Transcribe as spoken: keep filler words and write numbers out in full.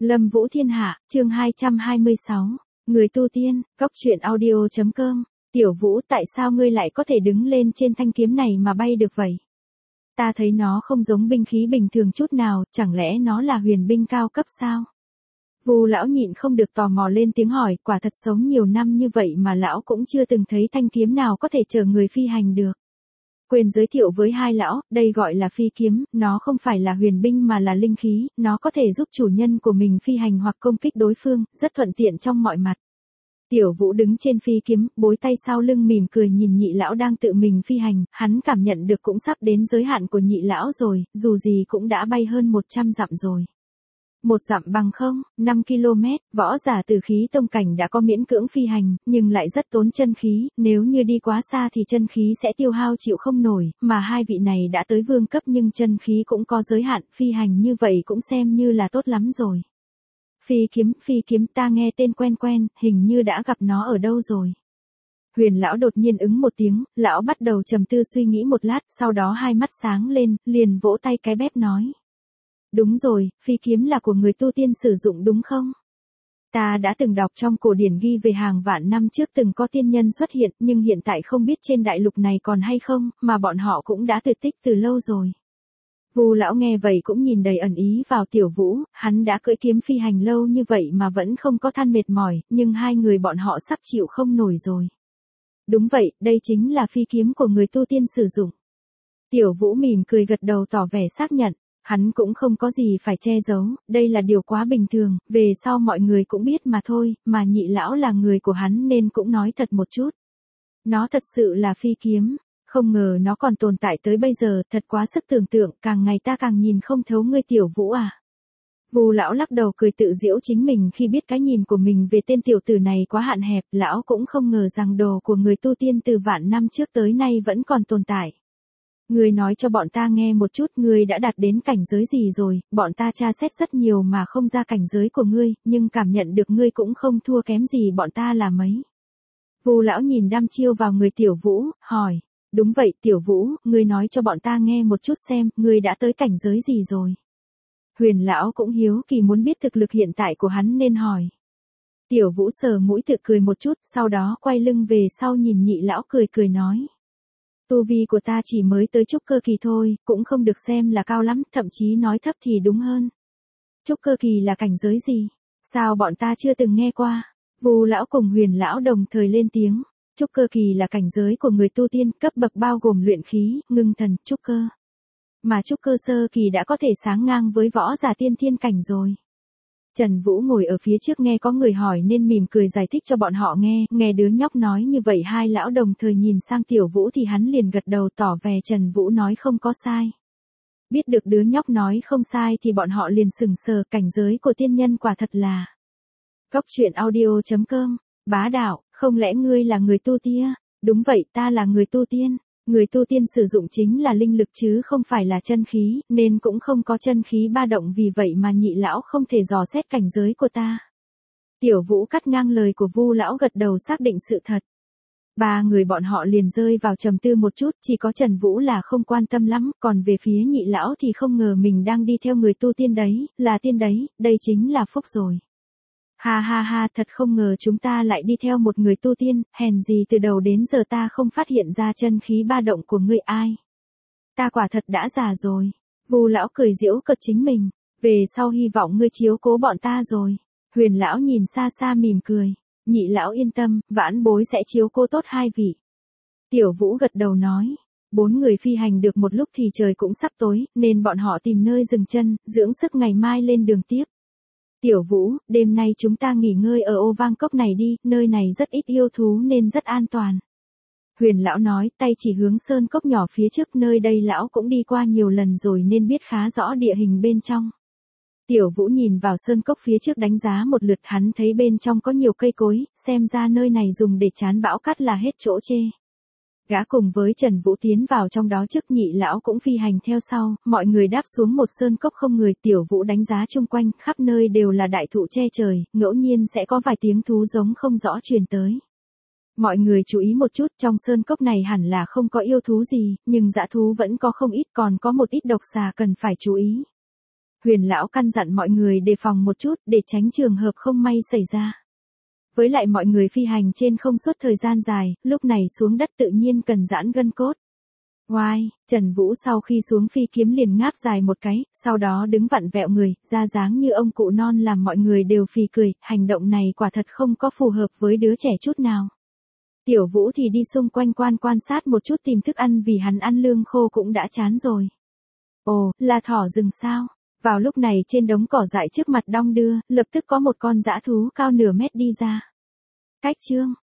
Lâm Vũ Thiên Hạ, chương hai trăm hai mươi sáu. Người tu tiên, cóc truyện audio chấm com. Tiểu Vũ, tại sao ngươi lại có thể đứng lên trên thanh kiếm này mà bay được vậy? Ta thấy nó không giống binh khí bình thường chút nào, chẳng lẽ nó là huyền binh cao cấp sao? Vu lão nhịn không được tò mò lên tiếng hỏi, quả thật sống nhiều năm như vậy mà lão cũng chưa từng thấy thanh kiếm nào có thể chở người phi hành được. Quên giới thiệu với hai lão, đây gọi là phi kiếm, nó không phải là huyền binh mà là linh khí, nó có thể giúp chủ nhân của mình phi hành hoặc công kích đối phương, rất thuận tiện trong mọi mặt. Tiểu Vũ đứng trên phi kiếm, bối tay sau lưng mỉm cười nhìn nhị lão đang tự mình phi hành, hắn cảm nhận được cũng sắp đến giới hạn của nhị lão rồi, dù gì cũng đã bay hơn một trăm dặm rồi. Một dặm bằng không, năm ki lô mét, võ giả từ khí tông cảnh đã có miễn cưỡng phi hành, nhưng lại rất tốn chân khí, nếu như đi quá xa thì chân khí sẽ tiêu hao chịu không nổi, mà hai vị này đã tới vương cấp nhưng chân khí cũng có giới hạn, phi hành như vậy cũng xem như là tốt lắm rồi. Phi kiếm, phi kiếm, ta nghe tên quen quen, hình như đã gặp nó ở đâu rồi. Huyền lão đột nhiên ứng một tiếng, lão bắt đầu trầm tư suy nghĩ một lát, sau đó hai mắt sáng lên, liền vỗ tay cái bép nói. Đúng rồi, phi kiếm là của người tu tiên sử dụng đúng không? Ta đã từng đọc trong cổ điển ghi về hàng vạn năm trước từng có tiên nhân xuất hiện, nhưng hiện tại không biết trên đại lục này còn hay không, mà bọn họ cũng đã tuyệt tích từ lâu rồi. Vu lão nghe vậy cũng nhìn đầy ẩn ý vào Tiểu Vũ, hắn đã cưỡi kiếm phi hành lâu như vậy mà vẫn không có than mệt mỏi, nhưng hai người bọn họ sắp chịu không nổi rồi. Đúng vậy, đây chính là phi kiếm của người tu tiên sử dụng. Tiểu Vũ mỉm cười gật đầu tỏ vẻ xác nhận. Hắn cũng không có gì phải che giấu, đây là điều quá bình thường, về sau mọi người cũng biết mà thôi, mà nhị lão là người của hắn nên cũng nói thật một chút. Nó thật sự là phi kiếm, không ngờ nó còn tồn tại tới bây giờ, thật quá sức tưởng tượng, càng ngày ta càng nhìn không thấu ngươi Tiểu Vũ à. Vu lão lắc đầu cười tự giễu chính mình khi biết cái nhìn của mình về tên tiểu tử này quá hạn hẹp, lão cũng không ngờ rằng đồ của người tu tiên từ vạn năm trước tới nay vẫn còn tồn tại. Ngươi nói cho bọn ta nghe một chút, ngươi đã đạt đến cảnh giới gì rồi, bọn ta tra xét rất nhiều mà không ra cảnh giới của ngươi, nhưng cảm nhận được ngươi cũng không thua kém gì bọn ta là mấy. Vu lão nhìn đăm chiêu vào người Tiểu Vũ, hỏi, đúng vậy Tiểu Vũ, ngươi nói cho bọn ta nghe một chút xem, ngươi đã tới cảnh giới gì rồi. Huyền lão cũng hiếu kỳ muốn biết thực lực hiện tại của hắn nên hỏi. Tiểu Vũ sờ mũi tự cười một chút, sau đó quay lưng về sau nhìn nhị lão cười cười nói. Tu vi của ta chỉ mới tới trúc cơ kỳ thôi, cũng không được xem là cao lắm, thậm chí nói thấp thì đúng hơn. Trúc cơ kỳ là cảnh giới gì? Sao bọn ta chưa từng nghe qua? Vu lão cùng Huyền lão đồng thời lên tiếng. Trúc cơ kỳ là cảnh giới của người tu tiên, cấp bậc bao gồm luyện khí, ngưng thần, trúc cơ. Mà trúc cơ sơ kỳ đã có thể sáng ngang với võ giả tiên thiên cảnh rồi. Trần Vũ ngồi ở phía trước nghe có người hỏi nên mỉm cười giải thích cho bọn họ nghe, nghe đứa nhóc nói như vậy hai lão đồng thời nhìn sang Tiểu Vũ thì hắn liền gật đầu tỏ vẻ Trần Vũ nói không có sai. Biết được đứa nhóc nói không sai thì bọn họ liền sừng sờ, cảnh giới của tiên nhân quả thật là. Cóc truyện audio chấm com, bá đạo, không lẽ ngươi là người tu tiên? Đúng vậy, ta là người tu tiên. Người tu tiên sử dụng chính là linh lực chứ không phải là chân khí, nên cũng không có chân khí ba động, vì vậy mà nhị lão không thể dò xét cảnh giới của ta. Tiểu Vũ cắt ngang lời của Vu lão gật đầu xác định sự thật. Ba người bọn họ liền rơi vào trầm tư một chút, chỉ có Trần Vũ là không quan tâm lắm, còn về phía nhị lão thì không ngờ mình đang đi theo người tu tiên đấy, là tiên đấy, đây chính là phúc rồi. Ha ha ha, thật không ngờ chúng ta lại đi theo một người tu tiên, hèn gì từ đầu đến giờ ta không phát hiện ra chân khí ba động của ngươi ai. Ta quả thật đã già rồi. Vu lão cười giễu cợt chính mình, về sau hy vọng ngươi chiếu cố bọn ta rồi. Huyền lão nhìn xa xa mỉm cười, nhị lão yên tâm, vãn bối sẽ chiếu cố tốt hai vị. Tiểu Vũ gật đầu nói, bốn người phi hành được một lúc thì trời cũng sắp tối, nên bọn họ tìm nơi dừng chân, dưỡng sức ngày mai lên đường tiếp. Tiểu Vũ, đêm nay chúng ta nghỉ ngơi ở ô vang cốc này đi, nơi này rất ít yêu thú nên rất an toàn. Huyền lão nói, tay chỉ hướng sơn cốc nhỏ phía trước, nơi đây lão cũng đi qua nhiều lần rồi nên biết khá rõ địa hình bên trong. Tiểu Vũ nhìn vào sơn cốc phía trước đánh giá một lượt, hắn thấy bên trong có nhiều cây cối, xem ra nơi này dùng để trán bão cát là hết chỗ chê. Gã cùng với Trần Vũ tiến vào trong đó trước, nhị lão cũng phi hành theo sau, mọi người đáp xuống một sơn cốc không người. Tiểu Vũ đánh giá chung quanh, khắp nơi đều là đại thụ che trời, ngẫu nhiên sẽ có vài tiếng thú giống không rõ truyền tới. Mọi người chú ý một chút, trong sơn cốc này hẳn là không có yêu thú gì, nhưng dã thú vẫn có không ít, còn có một ít độc xà cần phải chú ý. Huyền lão căn dặn mọi người đề phòng một chút để tránh trường hợp không may xảy ra. Với lại mọi người phi hành trên không suốt thời gian dài, lúc này xuống đất tự nhiên cần giãn gân cốt. Oai, Trần Vũ sau khi xuống phi kiếm liền ngáp dài một cái, sau đó đứng vặn vẹo người, ra dáng như ông cụ non làm mọi người đều phì cười, hành động này quả thật không có phù hợp với đứa trẻ chút nào. Tiểu Vũ thì đi xung quanh quan quan sát một chút tìm thức ăn vì hắn ăn lương khô cũng đã chán rồi. Ồ, là thỏ rừng sao? Vào lúc này trên đống cỏ dại trước mặt đong đưa, lập tức có một con dã thú cao nửa mét đi ra. Cách Trương,